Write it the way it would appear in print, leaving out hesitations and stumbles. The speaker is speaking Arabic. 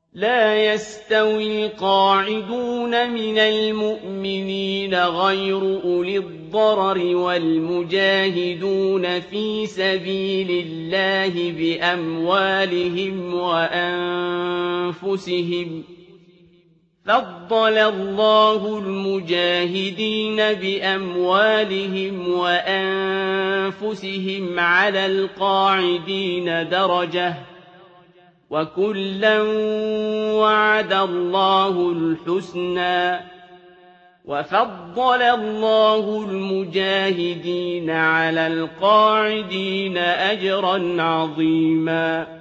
لا يستوي القاعدون من المؤمنين غير أولي الضرر والمجاهدون في سبيل الله بأموالهم وأنفسهم فضل الله المجاهدين بأموالهم وأنفسهم على القاعدين درجة وكلا وعد الله الحسنى وفضل الله المجاهدين على القاعدين أجرا عظيما